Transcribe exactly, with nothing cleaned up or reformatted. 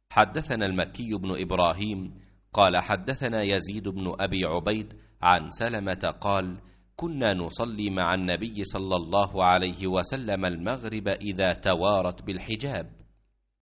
حدثنا المكي بن إبراهيم قال حدثنا يزيد بن أبي عبيد عن سلمة قال كنا نصلي مع النبي صلى الله عليه وسلم المغرب إذا توارت بالحجاب،